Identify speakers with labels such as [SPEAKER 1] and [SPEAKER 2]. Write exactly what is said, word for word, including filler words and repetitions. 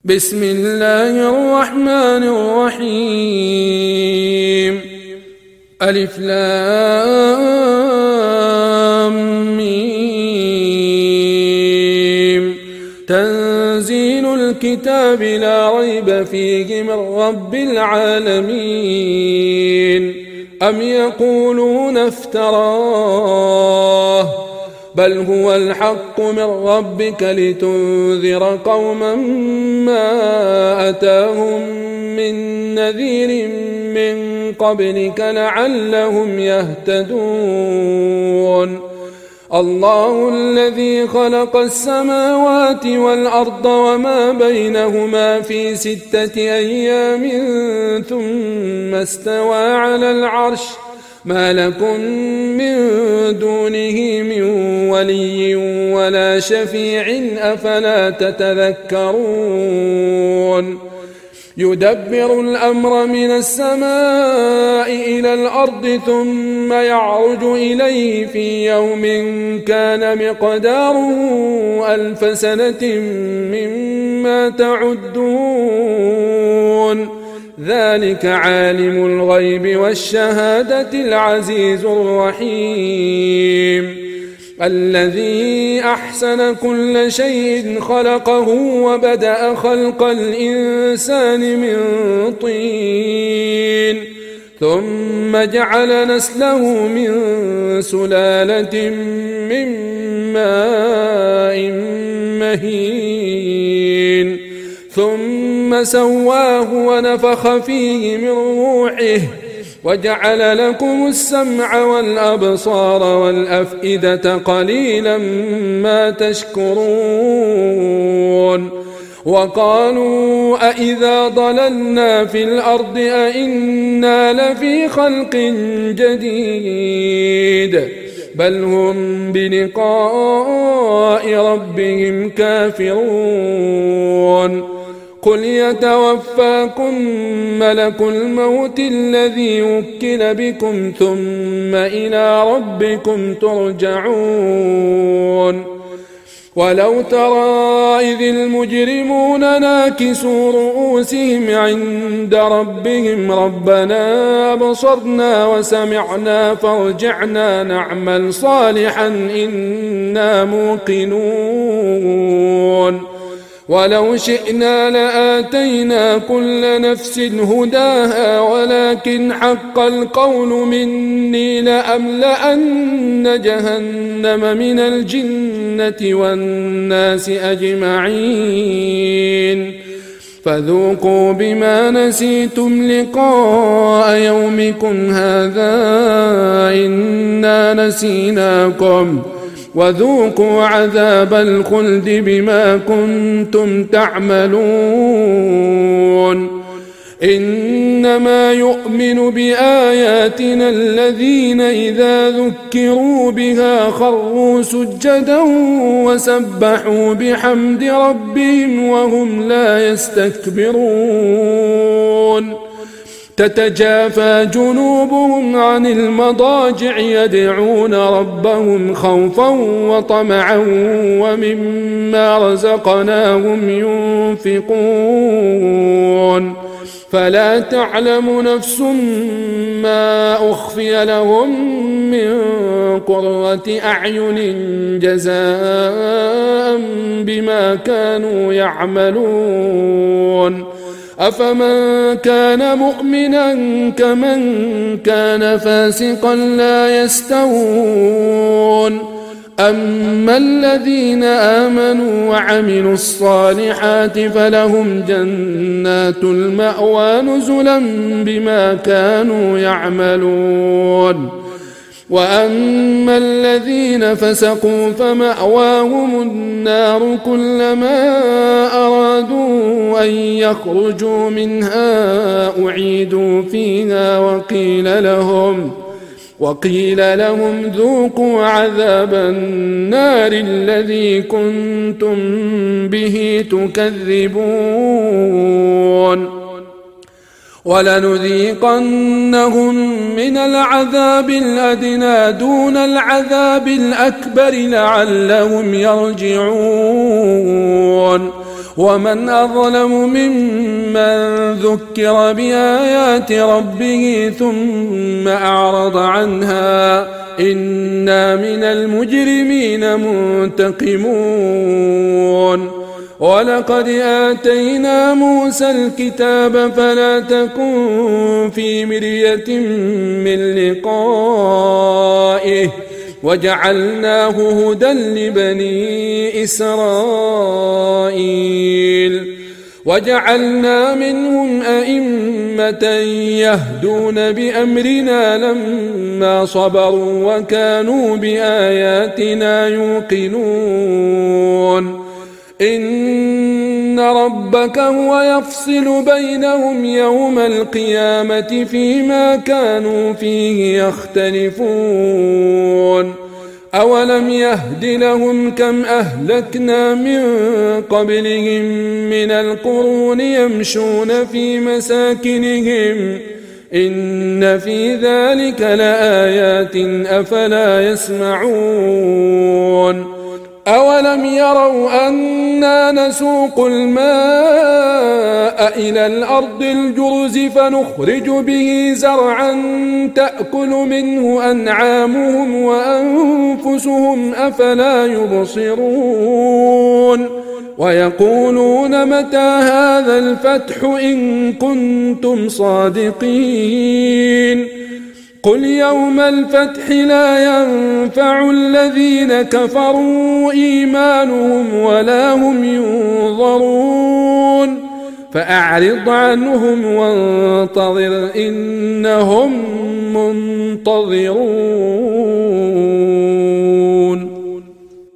[SPEAKER 1] بسم الله الرحمن الرحيم. ألف لام ميم. تنزيل الكتاب لا ريب فيه من رب العالمين. أم يقولون افتراه بل هو الحق من ربك لتنذر قوما ما أتاهم من نذير من قبلك لعلهم يهتدون. الله الذي خلق السماوات والأرض وما بينهما في ستة أيام ثم استوى على العرش ما لكم من دونه من ولي ولا شفيع أفلا تتذكرون. يدبر الأمر من السماء إلى الأرض ثم يعرج إليه في يوم كان مقداره ألف سنة مما تعدون. ذلك عالم الغيب والشهادة العزيز الرحيم. الذي أحسن كل شيء خلقه وبدأ خلق الإنسان من طين ثم جعل نسله من سلالة من ماء مهين ثم سواه ونفخ فيه من روحه وجعل لكم السمع والأبصار والأفئدة قليلا ما تشكرون. وقالوا أإذا ضللنا في الأرض أإنا لفي خلق جديد بل هم بلقاء ربهم كافرون. قل يتوفاكم ملك الموت الذي وكل بكم ثم إلى ربكم ترجعون. ولو ترى إذ المجرمون ناكسوا رؤوسهم عند ربهم ربنا أبصرنا وسمعنا فارجعنا نعمل صالحا إنا موقنون. ولو شئنا لآتينا كل نفس هداها ولكن حق القول مني لأملأن جهنم من الجنة والناس أجمعين. فذوقوا بما نسيتم لقاء يومكم هذا إنا نسيناكم وذوقوا عذاب الخلد بما كنتم تعملون. إنما يؤمن بآياتنا الذين إذا ذكروا بها خروا سجدا وسبحوا بحمد ربهم وهم لا يستكبرون. تتجافى جنوبهم عن المضاجع يدعون ربهم خوفا وطمعا ومما رزقناهم ينفقون. فلا تعلم نفس ما أخفي لهم من قرة أعين جزاء بما كانوا يعملون. أفمن كان مؤمنا كمن كان فاسقا لا يستوون. أما الذين آمنوا وعملوا الصالحات فلهم جنات المأوى نزلا بما كانوا يعملون. وأما الذين فسقوا فمأواهم النار كلما أرادوا أن يخرجوا منها أعيدوا فيها وقيل لهم وقيل لهم ذوقوا عذاب النار الذي كنتم به تكذبون. ولنذيقنهم من العذاب الأدنى دون العذاب الأكبر لعلهم يرجعون ومن أظلم ممن ذكر بآيات ربه ثم أعرض عنها إنا من المجرمين منتقمون ولقد آتينا موسى الكتاب فلا تكن في مرية من لقائه وجعلناه هدى لبني إسرائيل وجعلنا منهم أئمة يهدون بأمرنا لما صبروا وكانوا بآياتنا يوقنون إن ربك هو يفصل بينهم يوم القيامة فيما كانوا فيه يختلفون أولم يهد لهم كم أهلكنا من قبلهم من القرون يمشون في مساكنهم إن في ذلك لآيات أفلا يسمعون أولم يروا أنا نسوق الماء إلى الأرض الجرز فنخرج به زرعا تأكل منه أنعامهم وأنفسهم أفلا يبصرون ويقولون متى هذا الفتح إن كنتم صادقين قل يوم الفتح لا ينفع الذين كفروا إيمانهم ولا هم ينظرون فأعرض عنهم وانتظر إنهم منتظرون.